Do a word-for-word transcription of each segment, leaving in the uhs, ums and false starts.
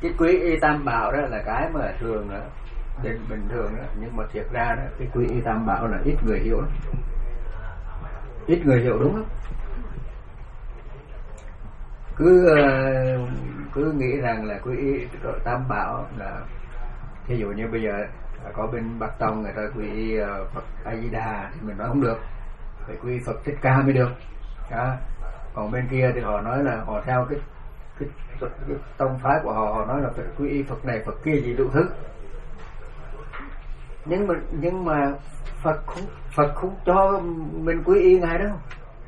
cái quy y tam bảo đó là cái mà thường đó, bình bình thường đó, nhưng mà thiệt ra đó cái quy y tam bảo là ít người hiểu lắm. Ít người hiểu đúng không? Cứ cứ nghĩ rằng là quy y tam bảo là, ví dụ như bây giờ có bên Bắc Tông người ta quy y Phật A Di Đà thì mình nói không được, phải quy y Phật Thích Ca mới được. Đó. Còn bên kia thì họ nói là họ theo cái cái, cái, cái tông phái của họ, họ nói là phải quy y Phật này Phật kia gì đủ thứ. Nhưng mà nhưng mà Phật không Phật không cho mình quy y ngài đâu.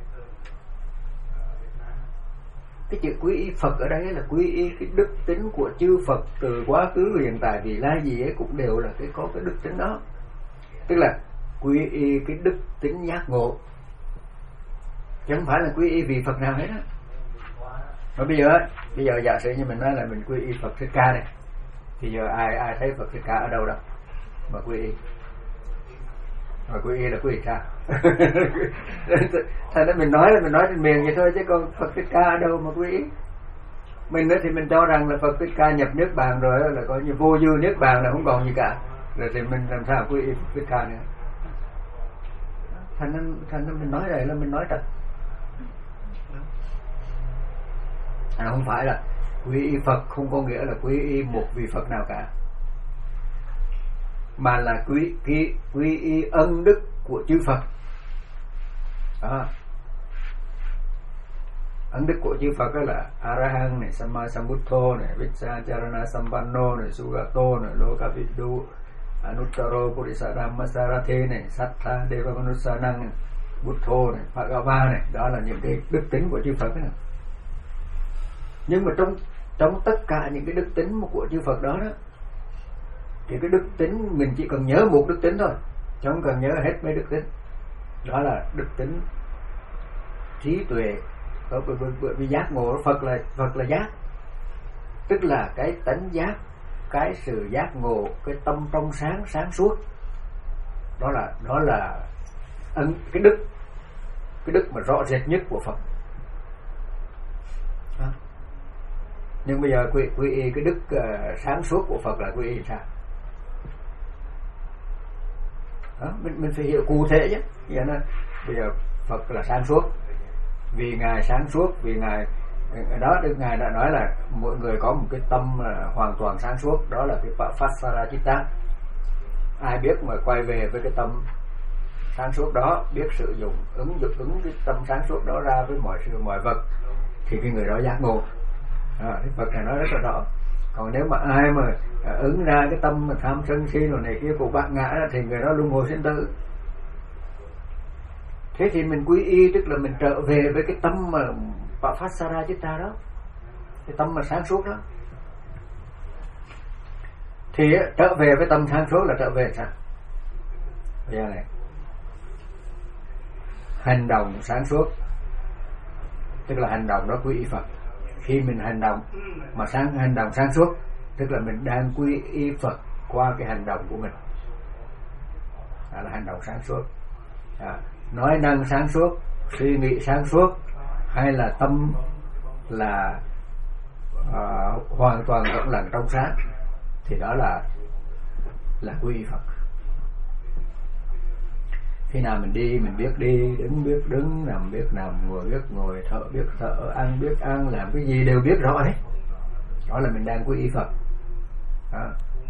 Cái chữ quy y Phật ở đây là quy y cái đức tính của chư Phật từ quá khứ hiện tại vị lai gì ấy cũng đều là cái có cái đức tính đó. Tức là quy y cái đức tính giác ngộ, chứ không phải là quy y vì Phật nào hết á. Mà bây giờ bây giờ giả sử như mình nói là mình quy y Phật Thích Ca này, thì giờ ai ai thấy Phật Thích Ca ở đâu đâu mà quy y? Mà quy y là quy y sao? Thành ra mình nói là mình nói trên miệng vậy thôi, chứ còn Phật Thích Ca ở đâu mà quy y? Mình nữa thì mình cho rằng là Phật Thích Ca nhập nước bàn rồi là coi như vô dư nước bàn là không còn gì cả, rồi thì mình làm sao quy y Phật Thích Ca nữa? Thành ra, thành ra mình nói đây là mình nói thật. À, không phải là quy y Phật không có nghĩa là quy y một vị Phật nào cả, mà là quy quy quy y ân đức của chư Phật. Đó. Ân đức của chư Phật đó là A-ra-hăng này, Samma-sambuddho này, Vicca-charana-sampanno này, Sugato này, Loka-viddu, Anuttaro Purisha-dhamma-sarathe này, Sattha-deva-manussa-năng này, Buddho này, Bhagava này. Đó là những cái đức tính của chư Phật này. Nhưng mà trong trong tất cả những cái đức tính của chư Phật đó đó, thì cái đức tính mình chỉ cần nhớ một đức tính thôi, chứ không cần nhớ hết mấy đức tính. Đó là đức tính trí tuệ. Bởi vì giác ngộ Phật là Phật là giác, tức là cái tánh giác, cái sự giác ngộ, cái tâm trong sáng sáng suốt. Đó là đó là ân cái đức cái đức mà rõ rệt nhất của Phật. Đó. Nhưng bây giờ quy quy y cái đức uh, sáng suốt của Phật là quy y sao? Đó, mình mình phải hiểu cụ thể chứ. Vậy nên bây giờ Phật là sáng suốt vì ngài sáng suốt, vì ngài đó đức ngài đã nói là mỗi người có một cái tâm uh, hoàn toàn sáng suốt, đó là cái Pasara Chitta. Ai biết mà quay về với cái tâm sáng suốt đó, biết sử dụng ứng dụng ứng cái tâm sáng suốt đó ra với mọi sự mọi vật, thì cái người đó giác ngộ. À, Phật này nói rất là rõ. Còn nếu mà ai mà à, ứng ra cái tâm mà tham sân si rồi này kia của bạc ngã đó, thì người đó luân hồi sinh tử. Thế thì mình quy y tức là mình trở về với cái tâm mà Pasara Chitta đó, cái tâm mà sáng suốt đó. Thì trở về với tâm sáng suốt là trở về sao? Bây giờ này, hành động sáng suốt tức là hành động đó quy y Phật. Khi mình hành động mà sáng hành động sáng suốt, tức là mình đang quy y Phật qua cái hành động của mình. Đó là hành động sáng suốt. À, nói năng sáng suốt, suy nghĩ sáng suốt, hay là tâm là uh, hoàn toàn rộng lặng trong sáng, thì đó là là quy y Phật. Khi nào mình đi mình biết đi, đứng biết đứng, nằm biết nằm, ngồi biết ngồi, thở biết thở, ăn biết ăn, làm cái gì đều biết rõ hết. Đó là mình đang quy y Phật. Đó.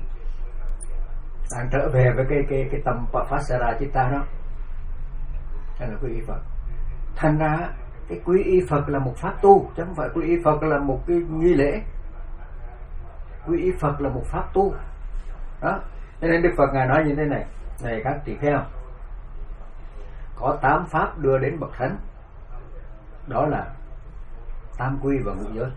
Đang trở về với cái cái cái tâm Pasara Chitta đó. Đó là quy y Phật. Thành ra cái quy y Phật là một pháp tu, chứ không phải quy y Phật là một cái nghi lễ. Quy y Phật là một pháp tu. Đó. Cho nên Đức Phật ngài nói như thế này: này các tỳ kheo, có tám pháp đưa đến bậc thánh, đó là tam quy và ngũ giới.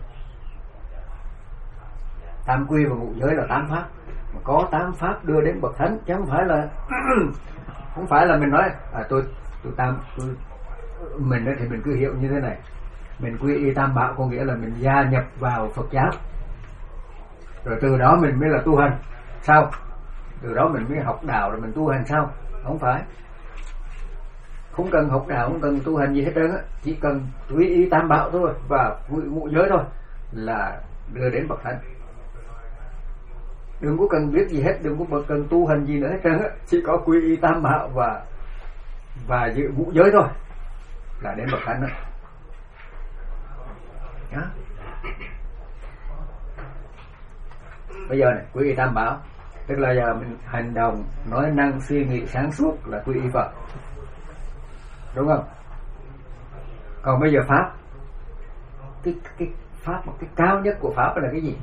Tam quy và ngũ giới là tám pháp, mà có tám pháp đưa đến bậc thánh, chứ không phải là không phải là mình nói à tôi tôi tam tôi, mình đó thì mình cứ hiểu như thế này: mình quy y tam bảo có nghĩa là mình gia nhập vào Phật giáo, rồi từ đó mình mới là tu hành sao? Từ đó mình mới học đạo rồi mình tu hành sao? Không phải. Không cần học đạo, không cần tu hành gì hết trơn á, chỉ cần quy y tam bảo thôi và ngũ giới thôi là đưa đến bậc thánh. đừng có cần biết gì hết, đừng có cần tu hành gì nữa hết trơn á, chỉ có quy y tam bảo và và giữ ngũ giới thôi là đến bậc thánh đó. Đó. Bây giờ này, quy y tam bảo tức là giờ mình hành động, nói năng, suy nghĩ sáng suốt là quy y Phật, đúng không? Còn bây giờ pháp, cái cái pháp một cái cao nhất của pháp là cái gì?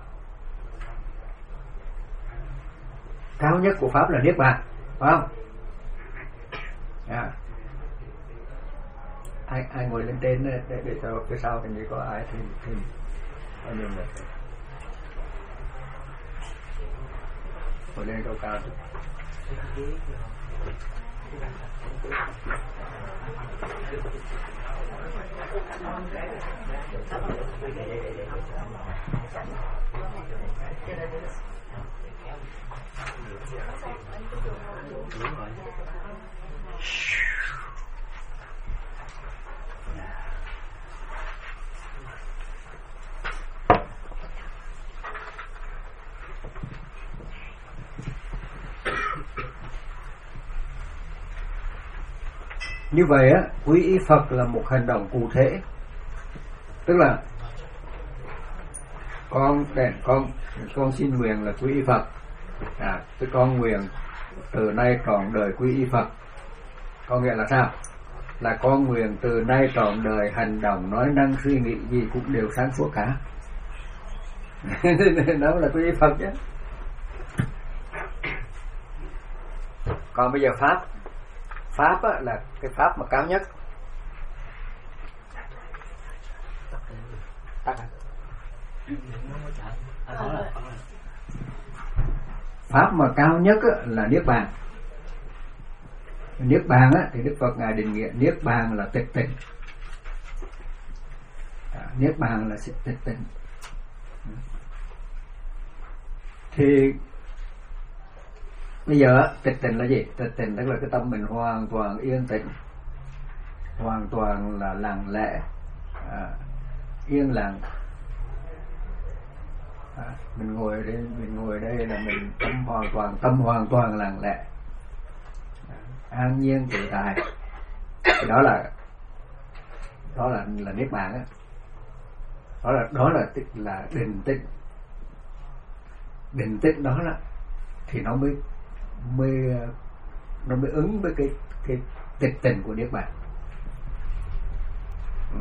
Cao nhất của pháp là niết bàn, phải không? À. Ai ai ngồi lên trên để, để, để cho phía sau thì có ai thì thì bao nhiêu người ngồi lên cao cao. Như vậy á, quy y Phật là một hành động cụ thể, tức là con đèn con con xin nguyện là quy y Phật, à, tức con nguyện từ nay trọn đời quy y Phật. Có nghĩa là sao? Là con nguyện từ nay trọn đời hành động, nói năng, suy nghĩ gì cũng đều sáng suốt cả. Đó là quy y Phật chứ. Còn bây giờ pháp, pháp á, là cái pháp mà cao nhất. Pháp mà cao nhất á, là niết bàn. Niết bàn á, thì Đức Phật ngài định nghĩa niết bàn là tịch tỉnh. À, niết bàn là sự tịch tỉnh. Thì bây giờ tịch tỉnh là gì? Tịch tỉnh tức là cái tâm mình hoàn toàn yên tĩnh, hoàn toàn là lặng lẽ, à, yên lặng. À, mình ngồi đây, mình ngồi đây là mình tâm hoàn toàn, tâm hoàn toàn lặng lẽ, à, an nhiên tự tại. Thì đó là đó là là niết bàn á. Đó là đó là tức là định tĩnh. Định tĩnh đó là thì nó mới mới nó mới ứng với cái cái tịch tỉnh của niết bàn. Ừ.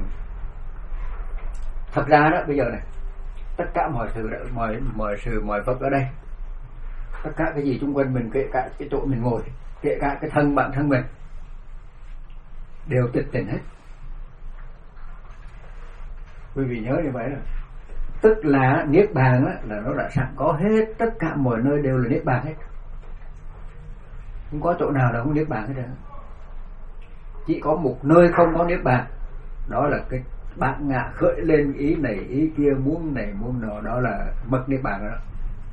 Thật ra đó bây giờ này, tất cả mọi sự mọi mọi sự mọi vật ở đây, tất cả cái gì xung quanh mình, kể cả cái chỗ mình ngồi, kể cả cái thân bản thân mình đều tịch tỉnh hết. Quý vị nhớ như vậy đó. Tức là niết bàn á, là nó đã sẵn có hết, tất cả mọi nơi đều là niết bàn hết. Không có chỗ nào là không niết bàn hết rồi. Chỉ có một nơi không có niết bàn, đó là cái bản ngã khởi lên ý này ý kia, muốn này muốn nọ, đó là mất niết bàn đó.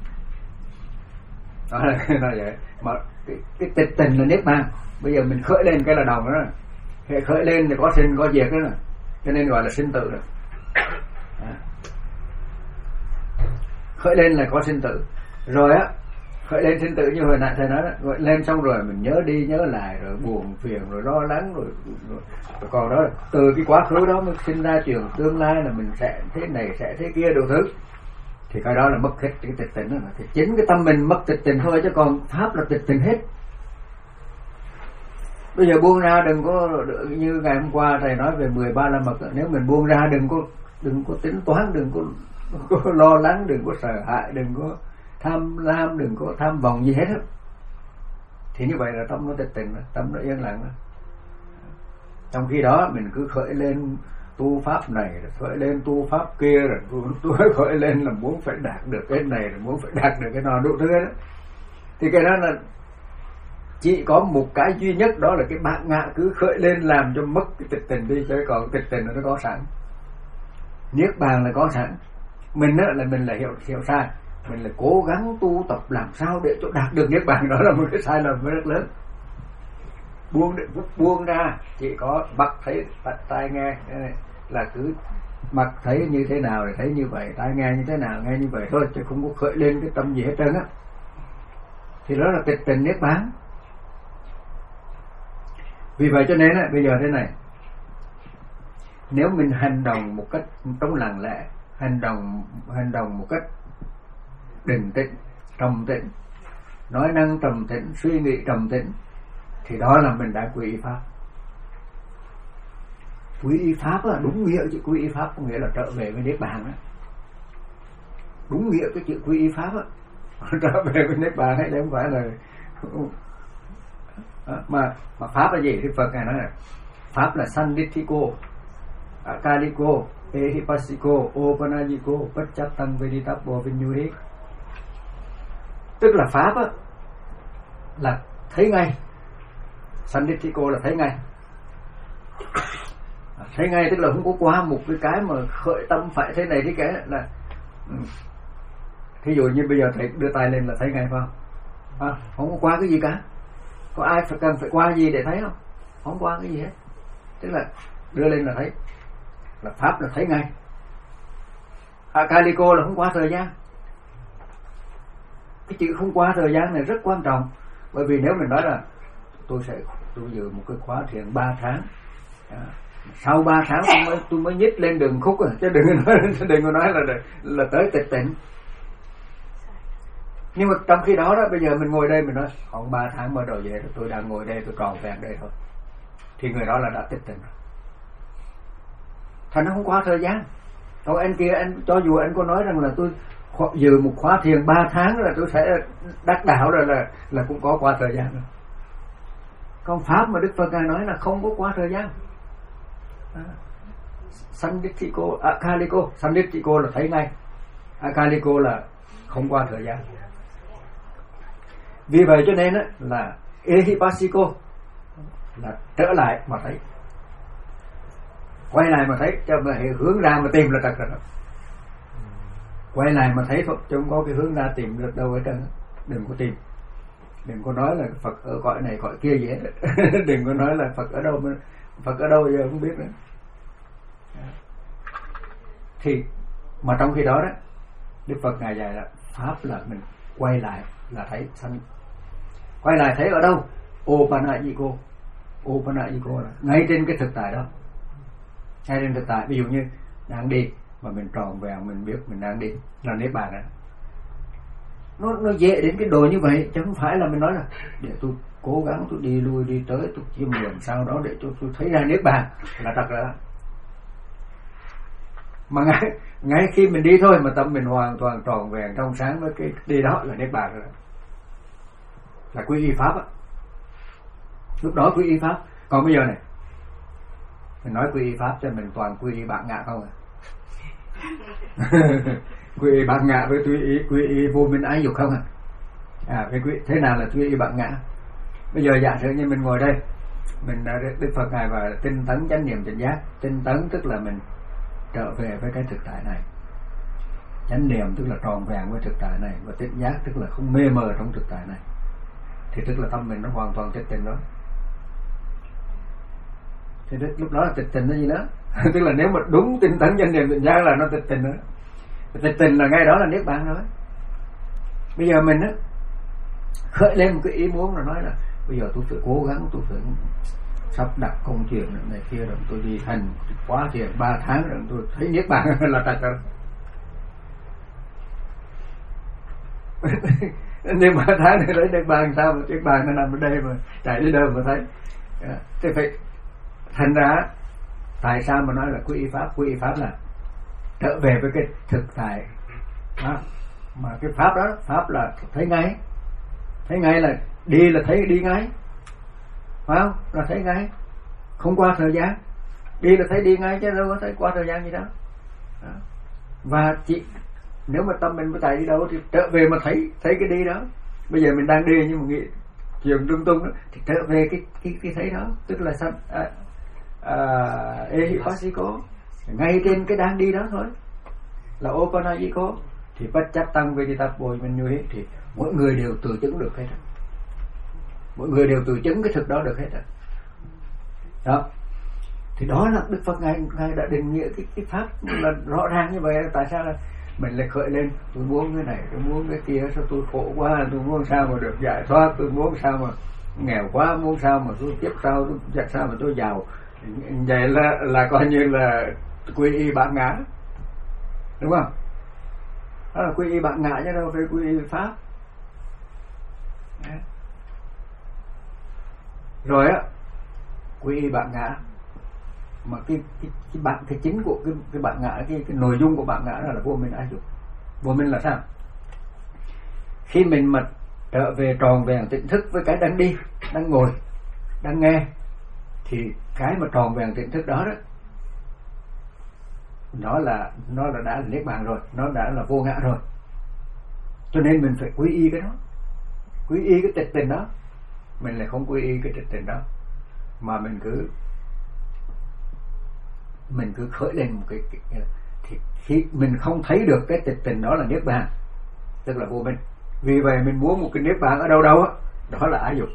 Đó là nó vậy. Mà cái, cái tịch tình là niết bàn. Bây giờ mình khởi lên cái là đồng đó. Hệ khởi lên thì có sinh có diệt đó nè. Cho nên gọi là sinh tử đó. À. Khởi lên là có sinh tử. Rồi á, khởi lên sinh tử như hồi nãy thầy nói đó, gọi lên xong rồi mình nhớ đi nhớ lại, rồi buồn phiền, rồi lo lắng, rồi, rồi, rồi còn đó từ cái quá khứ đó mới sinh ra chuyện tương lai là mình sẽ thế này sẽ thế kia đủ thứ, thì cái đó là mất hết cái tịch tỉnh đó. Thì chính cái tâm mình mất tịch tỉnh thôi, chứ còn pháp là tịch tỉnh hết. Bây giờ buông ra đừng có như ngày hôm qua thầy nói về mười ba la mật, nếu mình buông ra đừng có đừng có tính toán, đừng có, đừng có lo lắng, đừng có sợ hãi, đừng có tham lam, đừng có tham vọng gì hết á. Thì như vậy là tâm nó tịch tỉnh, tâm nó yên lặng đó. Trong khi đó mình cứ khởi lên tu pháp này, rồi khởi lên tu pháp kia, rồi tu khởi lên là muốn phải đạt được cái này, rồi muốn phải đạt được cái nọ đủ thứ đó. Thì cái đó là chỉ có một cái duy nhất, đó là cái bản ngã cứ khởi lên làm cho mất cái tịch tỉnh đi, chứ còn tịch tỉnh nó có sẵn. Niết bàn là có sẵn. Mình á là mình là hiểu hiểu sai. Mình là cố gắng tu tập làm sao để cho đạt được niết bàn, đó là một cái sai lầm rất lớn. Buông buông ra, chỉ có bắt thấy tai nghe là cứ mặt thấy như thế nào thì thấy như vậy, tai nghe như thế nào nghe như vậy thôi, chứ không có khởi lên cái tâm gì hết trơn á. Thì đó là tịch tịnh niết bàn. Vì vậy cho nên á, bây giờ thế này, nếu mình hành động một cách trong lặng lẽ, hành động hành động một cách định tĩnh, trầm tĩnh, nói năng trầm tĩnh, suy nghĩ trầm tĩnh, thì đó là mình đã quy y pháp. Quy y pháp là đúng nghĩa chữ quy y pháp, có nghĩa là trở về với niết bàn đó. Đúng nghĩa cái chữ quy y pháp á, trở về với niết bàn ấy, không phải là mà mà pháp là gì? Thì Phật ngài nói là pháp là sanditthiko, akaliko, ehipassiko, opanajiko, pacchattam veditappo vinyuhi. Tức là pháp á là thấy ngay. Sanditthiko là thấy ngay. Thấy ngay tức là không có qua một cái cái mà khởi tâm phải thế này thế cái là. Thí dụ như bây giờ thầy đưa tay lên là thấy ngay phải không? À, không có qua cái gì cả. Có ai phải cần phải qua gì để thấy không? Không qua cái gì hết. Tức là đưa lên là thấy. Là pháp là thấy ngay. Akaliko là không qua thời gian. Cái chữ không qua thời gian này rất quan trọng. Bởi vì nếu mình nói là tôi sẽ tôi dự một cái khóa thiền ba tháng, à, sau ba tháng tôi mới, tôi mới nhích lên đường khúc à, chứ đừng có nói, đừng có nói là là tới tịch tịnh. Nhưng mà trong khi đó đó, bây giờ mình ngồi đây mình nói khoảng ba tháng mới đầu về, tôi đang ngồi đây tôi tròn vẹn đây thôi, thì người đó là đã tịch tịnh. Thành nó không qua thời gian. Còn anh kia, anh cho dù anh có nói rằng là tôi dự một khóa thiền ba tháng là tôi sẽ đắc đạo rồi, là là cũng có qua thời gian rồi. Còn pháp mà Đức Phật ngài nói là không có qua thời gian. À, Sanditthiko, akaliko, Sanditthiko là thấy ngay, akaliko là không qua thời gian. Vì vậy cho nên á, là ehipassiko là trở lại mà thấy, quay lại mà thấy, cho mà hướng ra mà tìm là thật rồi. Quay lại mà thấy thôi, chứ không có cái hướng ra tìm được đâu hết trơn. Đừng có tìm, đừng có nói là Phật ở cõi này cõi kia gì hết. Đừng có nói là Phật ở đâu, Phật ở đâu giờ không biết nữa. Thì mà trong khi đó đó, Đức Phật ngài dạy là pháp là mình quay lại là thấy sanh. Quay lại thấy ở đâu? Opanajiko. Opanajiko là ngay trên cái thực tại đó. Ngay trên thực tại, ví dụ như đang đi mà mình tròn vẹn, mình biết mình đang đi là niết bàn đó. Nó nó dễ đến cái độ như vậy, chứ không phải là mình nói là để tôi cố gắng tôi đi lui đi tới tôi chiêm nghiệm sau đó để tôi, tôi thấy ra niết bàn là thật rồi đó. Mà ngay, ngay khi mình đi thôi mà tâm mình hoàn toàn tròn vẹn trong sáng với cái đi đó là niết bàn rồi đó. Là quy y pháp á. Lúc đó quy y pháp. Còn bây giờ này mình nói quy y pháp cho mình toàn quy y bạn ngạ không à? Quy y bạn ngạ với quy y quy y vô minh ái dục không à? À cái quy thế nào là quy y bạn ngạ? Bây giờ giả sử như mình ngồi đây, mình Đức Phật ngài và tinh tấn chánh niệm tỉnh giác. Tinh tấn tức là mình trở về với cái thực tại này, chánh niệm tức là tròn vẹn với thực tại này, và tỉnh giác tức là không mê mờ trong thực tại này. Thì tức là tâm mình nó hoàn toàn tịch tịnh đó. Thì lúc đó là tịch tịnh là gì đó? Tức là nếu mà đúng tinh tấn chánh niệm tỉnh giác là nó tịch tịnh nữa. Tịch tịnh là ngay đó là niết bàn rồi. Bây giờ mình á khởi lên một cái ý muốn là nói là bây giờ tôi phải cố gắng, tôi phải sắp đặt công chuyện này kia rồi tôi đi thành quá thiền ba tháng rồi tôi thấy niết bàn là thật rồi. Nhưng mà tháng này lấy niết bàn sao mà niết bàn nó nằm ở đây mà chạy đi đâu mà thấy. Thế phải thành ra tại sao mà nói là quy y pháp? Quy y pháp là trở về với cái thực tại đó. Mà cái pháp đó, pháp là thấy ngay, thấy ngay là đi là thấy đi ngay, phải không? Là thấy ngay, không qua thời gian. Đi là thấy đi ngay chứ đâu có thấy qua thời gian gì đó, đó. Và chỉ nếu mà tâm mình mới chạy đi đâu thì trở về mà thấy thấy cái đi đó. Bây giờ mình đang đi nhưng mà nghĩ chuyện lung tung đó, thì trở về cái cái cái thấy đó, tức là sao? À, à, ehipassiko ngay trên cái đang đi đó thôi, là opanajiko. Thì pacchattam veditappo vinyuhi, thì mỗi người đều tự chứng được hết. Mỗi người đều tự chứng cái thực đó được hết rồi. Đó. Thì đó là Đức Phật ngài ngài đã định nghĩa cái cái pháp là rõ ràng như vậy. Tại sao là mình lại khởi lên, tôi muốn cái này, tôi muốn cái kia, sao tôi khổ quá, tôi muốn sao mà được giải thoát, tôi muốn sao mà nghèo quá, muốn sao mà tôi tiếp sao, tôi chắc sao mà tôi giàu. Vậy là là coi như là quy y bản ngã, đúng không? Đó là quy y bản ngã chứ đâu phải quy y pháp. Đấy. Rồi á, quy y bản ngã, mà cái cái cái bản cái chính của cái cái bản ngã, cái cái nội dung của bản ngã là, là vô minh ái dục. Vô minh là sao? Khi mình mà trở về tròn vẹn tỉnh thức với cái đang đi, đang ngồi, đang nghe, thì cái mà tròn vẹn tỉnh thức đó đó, nó là nó là đã là niết bàn rồi, nó đã là vô ngã rồi. Cho nên mình phải quy y cái đó, quy y cái tịch tình đó. Mình lại không quy y cái tịch tình đó, mà mình cứ mình cứ khởi lên một cái, cái thì khi mình không thấy được cái tịch tình đó là niết bàn, tức là vô minh. Vì vậy mình muốn một cái niết bàn ở đâu đâu á, đó, đó là ái dục.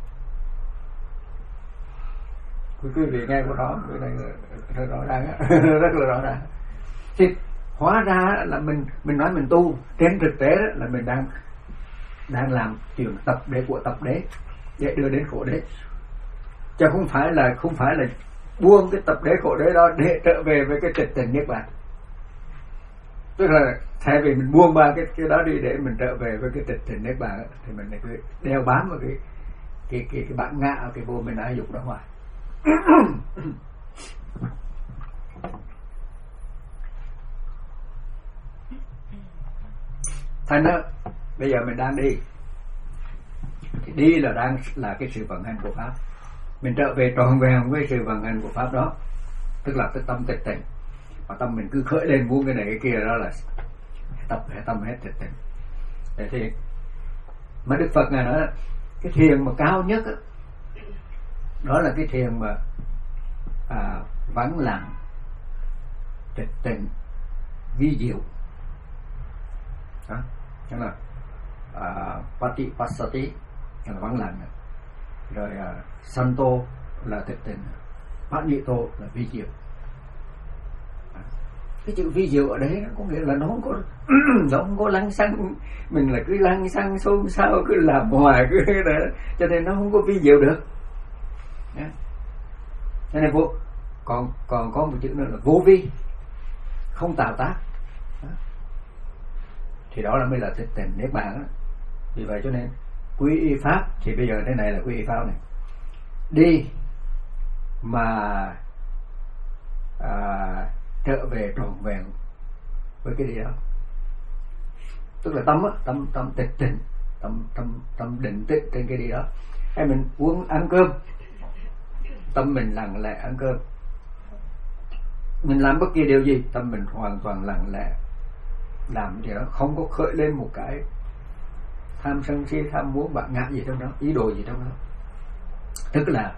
Quý vị nghe của đó, cái này rất rõ ràng á, rất là rõ ràng. Thì hóa ra là mình mình nói mình tu, trên thực tế đó là mình đang đang làm chuyện tập đế của tập đế để đưa đến khổ đế, chứ không phải là không phải là buông cái tập đế khổ đế đó để trở về với cái tịch tình niết bàn. Tức là thay vì mình buông ba cái cái đó đi để mình trở về với cái tịch tình niết bàn, thì mình lại cứ đeo bám vào cái cái cái cái bản ngã, cái vô minh ái dục đó ngoài. Thành đó, bây giờ mình đang đi, thì đi là đang là cái sự vận hành của pháp. Mình trở về tròn vẹn với sự vận hành của pháp đó, tức là cái tâm tịch tỉnh. Mà tâm mình cứ khởi lên muốn cái này cái kia, đó là tập hệ tâm hết tịch tỉnh. Thế thì mà Đức Phật ngài nói cái thiền mà cao nhất đó, đó là cái thiền mà à, vắng lặng, tịch tỉnh, vi diệu. Đó, tức là à, Patipassati là vắng lặng, rồi à, Santo là tịch tỉnh, Panito là vi diệu. Cái chữ vi diệu ở đấy có nghĩa là nó không có nó không có lăng xăng, mình là cứ lăng xăng xôn xao, cứ làm hoài cứ đó, cho nên nó không có vi diệu được. Đó. Cho nên vô còn còn có một chữ nữa là vô vi, không tạo tác. Đó. Thì đó là mới là tịch tỉnh niết bàn đó. Vì vậy cho nên quy y pháp, thì bây giờ thế này là quy y pháp này, đi mà à, trở về trọn vẹn với cái đi đó, tức là tâm á, tâm tâm tịch tỉnh, tâm tâm tâm định tĩnh trên cái đi đó. Hay mình uống ăn cơm, tâm mình lặng lẽ ăn cơm, mình làm bất kỳ điều gì, tâm mình hoàn toàn lặng lẽ làm gì đó, không có khởi lên một cái tham sân si, tham muốn bản ngã gì trong đó, ý đồ gì trong đó. Tức là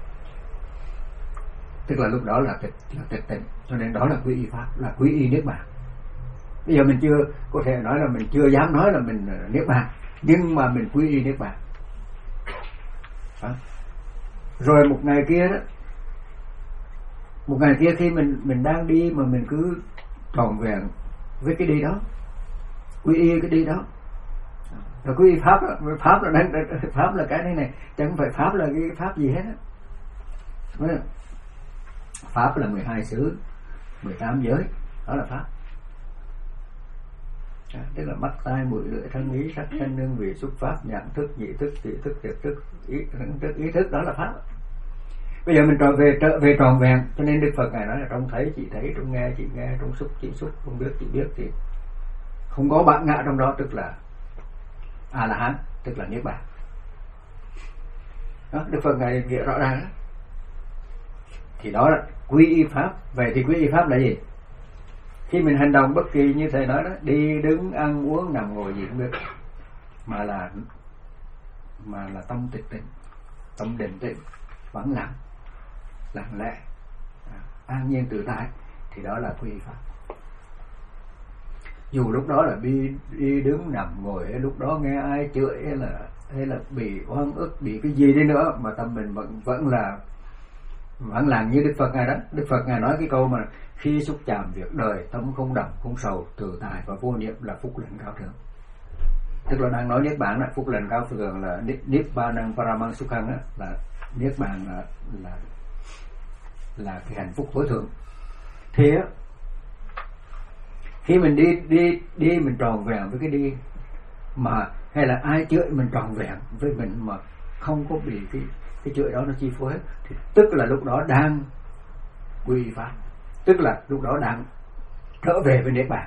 tức là lúc đó là tịch là tịch tỉnh. Cho nên đó là quy y pháp, là quy y niết bàn. Bây giờ mình chưa có thể nói là mình chưa dám nói là mình niết bàn, nhưng mà mình quy y niết bàn. Đó. Rồi một ngày kia đó, một ngày kia khi mình mình đang đi mà mình cứ trọn vẹn với cái đi đó, quy y cái đi đó, rồi quy y pháp đó, pháp là đang pháp là cái này này, chẳng không phải pháp là cái pháp gì hết á. Pháp là mười hai xứ, mười tám giới, đó là pháp. Đó, tức là mắt, tai, mũi, lưỡi, thân, ý, sắc, thanh, hương, vị, xúc, pháp, nhận thức, nhị thức, tỷ thức, tiệt thức, ý thức, ý thức, đó là pháp. Bây giờ mình trở về trở về tròn vẹn, cho nên Đức Phật ngài nói là trong thấy chị thấy, trong nghe chị nghe, trong xúc chị xúc, trong biết chị biết, thì không có bản ngã trong đó, tức là A La Hán, tức là niết bàn. Đó, Đức Phật ngài nghĩa rõ ràng đó. Thì đó là quy y pháp. Vậy thì quy y pháp là gì? Khi mình hành động bất kỳ như thầy nói đó, đi đứng ăn uống nằm ngồi gì cũng được, mà là mà là tâm tịch tịnh, tâm định tĩnh, vắng lặng, lặng lẽ, an nhiên tự tại, thì đó là quy y pháp. Dù lúc đó là đi, đi đứng nằm ngồi, hay lúc đó nghe ai chửi, hay là hay là bị oan ức, bị cái gì đi nữa, mà tâm mình vẫn vẫn là vẫn làm như Đức Phật ngài đó. Đức Phật ngài nói cái câu mà khi xúc chạm việc đời, tâm không động, không sầu, tự tại và vô niệm là phúc lành cao thượng. Tức là đang nói niết bàn là phúc lành cao thượng, là niết bàn năng paramang sukhang á, là niết bàn là là là cái hạnh phúc tối thượng. Thế á, khi mình đi đi đi mình tròn vẹn với cái đi mà hay là ai chửi mình tròn vẹn với mình mà không có bị cái cái chửi đó nó chi phối, thì tức là lúc đó đang quy y pháp, tức là lúc đó đang trở về với niết bàn.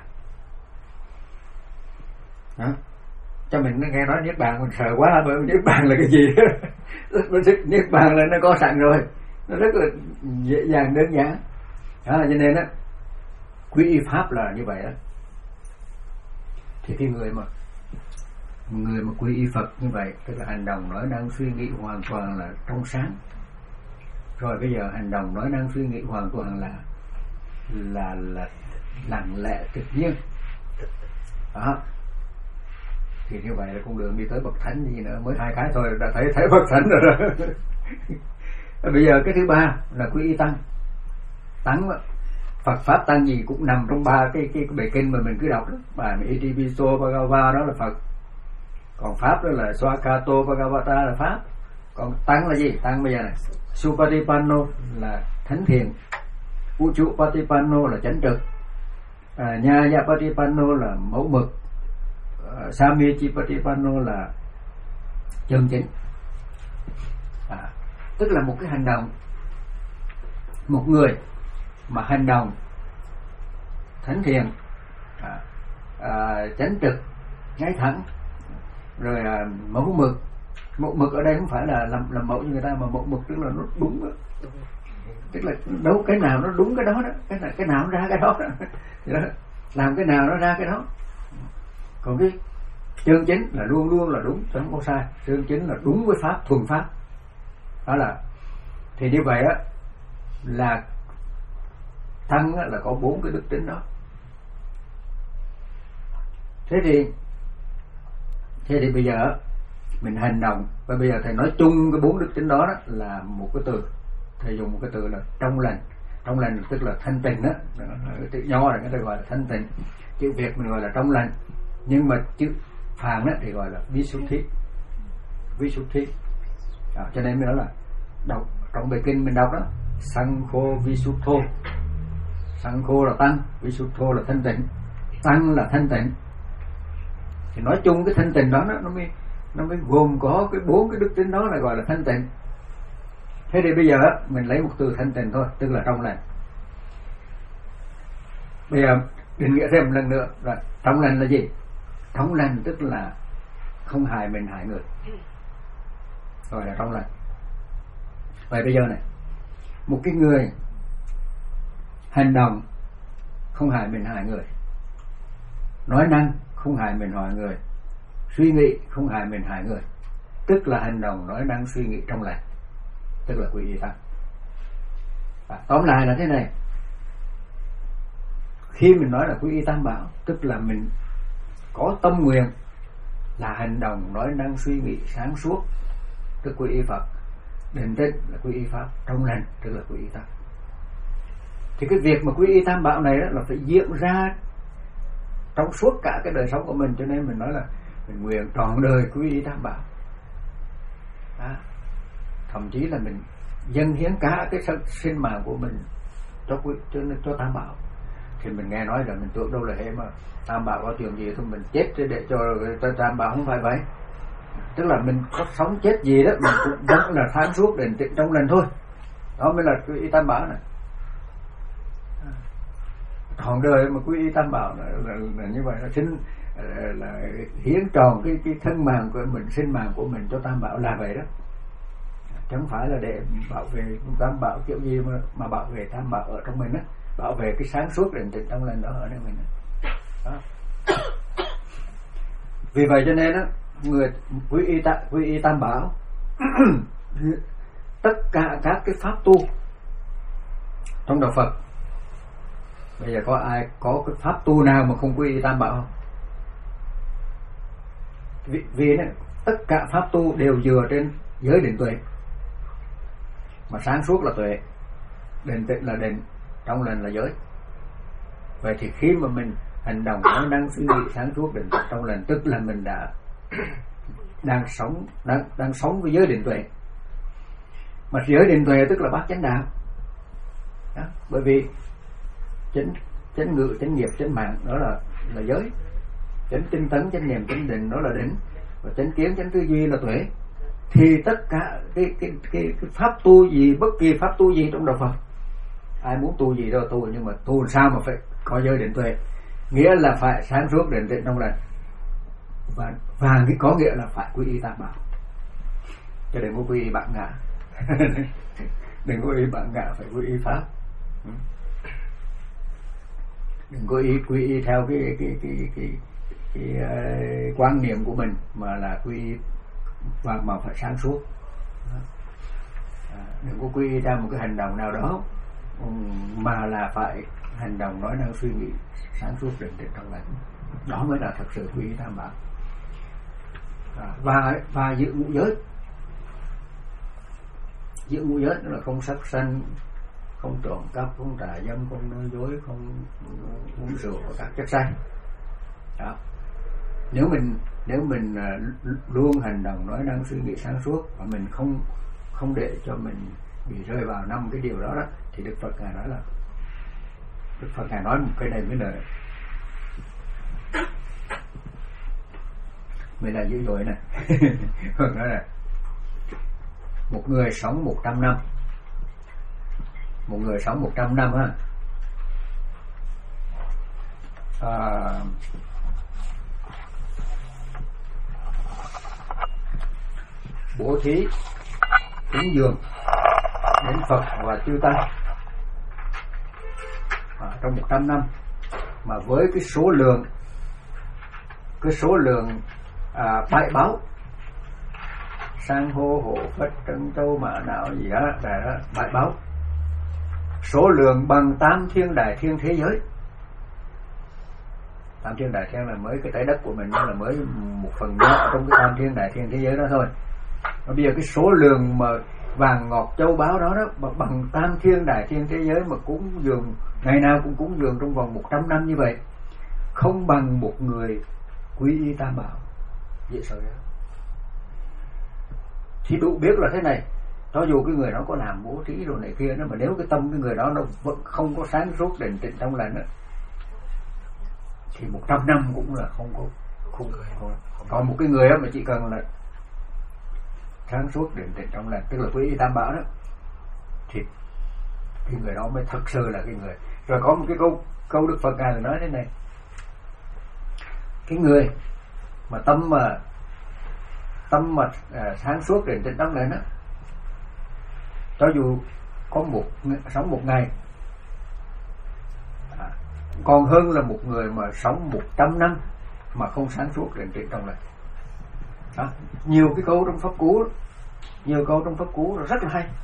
Đó. Cho mình nghe nói niết bàn mình sợ quá, bởi vì niết bàn là cái gì? Niết bàn là nó có sẵn rồi, nó rất là dễ dàng đơn giản. Đó là cho nên á, quy y pháp là như vậy đó. Thì cái người mà người mà quy y Phật như vậy, tức là hành động nói năng suy nghĩ hoàn toàn là trong sáng. Rồi bây giờ hành động nói năng suy nghĩ hoàn toàn là là là lặng lẽ tự nhiên. Đó. Thì như vậy là con đường đi tới bậc thánh gì nữa, mới hai cái thôi đã thấy thấy bậc thánh rồi đó. Bây giờ cái thứ ba là quy y tăng. Tăng Phật pháp tăng gì cũng nằm trong ba cái cái, cái bài kinh mà mình cứ đọc đó. Bài Itipiso Bhagava đó là Phật. Còn pháp đó là Swakato Bhagavata là pháp. Còn tăng là gì? Tăng bây giờ này Supatipanno là thánh thiện, Uchu Patipanno là chánh trực, à, Nyaya Patipanno là mẫu mực, à, Samichi Patipanno là chân chính. À, tức là một cái hành động, một người mà hành động thánh thiện, à, à, chánh trực, ngay thẳng, rồi à, mẫu mực. Mẫu mực ở đây không phải là làm làm mẫu như người ta, mà mẫu mực tức là nó đúng đó. Tức là đâu cái nào nó đúng cái đó đó, cái nào cái nào nó ra cái đó, đó. đó làm cái nào nó ra cái đó. Còn cái chân chính là luôn luôn là đúng, không có sai. Chân chính là đúng với pháp, thuần pháp. Đó là thì như vậy á, là tăng á, là có bốn cái đức tính đó. Thế thì thế thì bây giờ mình hành động, và bây giờ thầy nói chung cái bốn đức tính đó, đó là một cái từ, thầy dùng một cái từ là trong lành. Trong lành tức là thanh tịnh đó, tự nho là người ta gọi là thanh tịnh. Chữ Việt mình gọi là trong lành, nhưng mà chữ Phạn thì gọi là Visuddhi. Visuddhi. À, cho nên mới nói là đọc trong bài kinh mình đọc đó, Sankho Visuddho. Sankho là tăng, Visuddho là thanh tịnh, tăng là thanh tịnh. Thì nói chung cái thanh tịnh đó nó mới nó mới gồm có cái bốn cái đức tính đó là gọi là thanh tịnh. Thế thì bây giờ mình lấy một từ thanh tịnh thôi, tức là trong lành. Bây giờ định nghĩa thêm một lần nữa là trong lành là gì? Trong lành tức là không hại mình hại người, gọi là trong lành. Vậy bây giờ này, một cái người hành động không hại mình hại người, nói năng không hại mình hại người, suy nghĩ không hại mình hại người, tức là hành động nói năng suy nghĩ trong lành, tức là quy y tăng. À, tóm lại là thế này, khi mình nói là quy y tam bảo, tức là mình có tâm nguyện là hành động nói năng suy nghĩ sáng suốt, tức quy y Phật. Định tĩnh là quy y pháp, trong lành tức là quy y tăng. Thì cái việc mà quy y tam bảo này đó là phải diễn ra trong suốt cả cái đời sống của mình, cho nên mình nói là mình nguyện trọn đời quy y tam bảo. À, thậm chí là mình dâng hiến cả cái sinh mạng của mình cho quý, cho, cho tam bảo. Thì mình nghe nói là mình tưởng đâu là hệ mà tam bảo có chuyện gì thôi mình chết để cho tam bảo, không phải vậy. Tức là mình có sống chết gì đó mình cũng vẫn là sáng suốt định tĩnh trong lành thôi. Đó mới là quy y tam bảo này. Trọn đời mà quy y tam bảo là, là, là như vậy, là xin là, là hiến tròn cái cái thân mạng của mình, sinh mạng của mình cho tam bảo là vậy đó. Chẳng phải là để bảo vệ tam bảo kiểu gì mà mà bảo vệ tam bảo ở trong mình á, bảo vệ cái sáng suốt định tĩnh trong lành đó ở trong mình đó. Vì vậy cho nên á, người quy y ta, quy y tam bảo tất cả các cái pháp tu trong đạo Phật, bây giờ có ai có cái pháp tu nào mà không quy y tam bảo không? Vì, vì này, tất cả pháp tu đều dựa trên giới định tuệ, mà sáng suốt là tuệ, định tĩnh là định, trong lành là giới. Vậy thì khi mà mình hành động nó đang suy nghĩ sáng suốt định tĩnh trong lành, tức là mình đã đang sống đang đang sống với giới định tuệ. Mà giới định tuệ tức là bát chánh đạo đó. Bởi vì chánh chánh ngữ, chánh nghiệp, chánh mạng đó là là giới. Chánh tinh tấn, chánh niệm, chánh định đó là định. Và chánh kiến, chánh tư duy là tuệ. Thì tất cả cái cái cái, cái pháp tu gì, bất kỳ pháp tu gì trong đạo Phật, ai muốn tu gì đó tu, nhưng mà tu sao mà phải có giới định tuệ, nghĩa là phải sáng suốt định tĩnh trong lành, và và cái có nghĩa là phải quy y tam bảo, chứ đừng có quy y bản ngã. Đừng có ý bản ngã, phải quy y pháp. Đừng có ý quy y theo cái cái cái cái, cái, cái uh, quan niệm của mình, mà là quy y và mà phải sáng suốt. À, đừng có quy y theo một cái hành động nào đó, mà là phải hành động nói năng suy nghĩ sáng suốt định tĩnh trong lành. Đó mới là thật sự quy y tam bảo. À, và và giữ ngũ giới. Giữ ngũ giới là không sát sanh, không trộm cắp, không tà dâm, không nói dối, không uống rượu và các chất say. Đó. Nếu mình nếu mình uh, luôn hành động nói năng suy nghĩ sáng suốt, và mình không không để cho mình bị rơi vào năm cái điều đó, đó thì Đức Phật ngài nói là Đức Phật ngài nói một cái này mới là mới là dữ dội này. Phật nói là một người sống một trăm năm, một người sống một trăm năm ha, à, bố thí cúng dường đến Phật và chư tăng à, trong một trăm năm, mà với cái số lượng cái số lượng à, bại báo san hô, hộ phách, trân châu, mã não gì đó, đó bại báo, số lượng bằng tám thiên đại thiên thế giới. Tam thiên đại thiên là mới cái trái đất của mình, là mới một phần nhỏ trong cái tam thiên đại thiên thế giới đó thôi. Và bây giờ cái số lượng mà vàng ngọc châu báu đó đó bằng tam thiên đại thiên thế giới mà cúng dường ngày nào cũng cúng dường trong vòng một trăm năm như vậy, không bằng một người quy y tam bảo. Dễ sợ đó. Thì đủ biết là thế này, cho dù cái người đó có làm bố thí rồi này kia đó, mà nếu cái tâm cái người đó nó vẫn không có sáng suốt định tĩnh trong lành đó, thì một trăm năm cũng là không có không, không. Còn một cái người đó mà chỉ cần là sáng suốt định tĩnh trong lành, tức là quy y tam bảo đó, thì cái người đó mới thật sự là cái người. Rồi có một cái câu câu Đức Phật ngài nói thế này: cái người mà tâm mà tâm mà à, sáng suốt định tĩnh trong lành đó, cho dù có một sống một ngày à, còn hơn là một người mà sống một trăm năm mà không sáng suốt định tĩnh trong lành. Đó. Nhiều cái câu trong pháp cú, nhiều câu trong pháp cú rất là hay.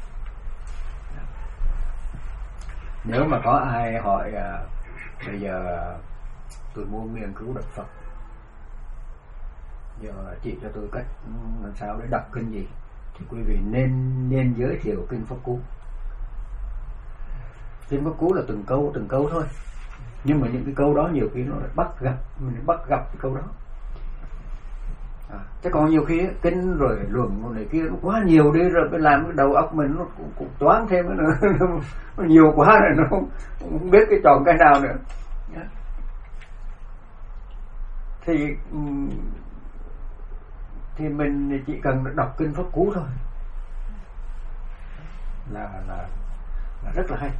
Nếu mà có ai hỏi à, bây giờ tôi muốn nghiên cứu Đức Phật, giờ chỉ cho tôi cách làm sao để đọc kinh gì, thì quý vị nên nên giới thiệu kinh Pháp Cú. Kinh Pháp Cú là từng câu từng câu thôi, nhưng mà những cái câu đó nhiều khi nó bắt gặp mình bắt gặp cái câu đó. À, chứ còn nhiều khi kinh rồi luận này kia nó quá nhiều đi, rồi phải làm cái đầu óc mình nó cũng, cũng toán thêm cái nữa. Nó nhiều quá rồi nó không, không biết cái chọn cái nào nữa. Thì thì mình chỉ cần đọc kinh Pháp Cú thôi là là là rất là hay.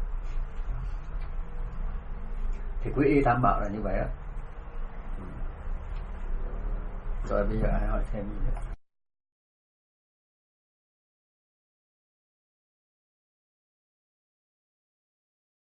Thì quy y tam bảo là như vậy đó. Rồi bây giờ ai hỏi thêm gì nữa?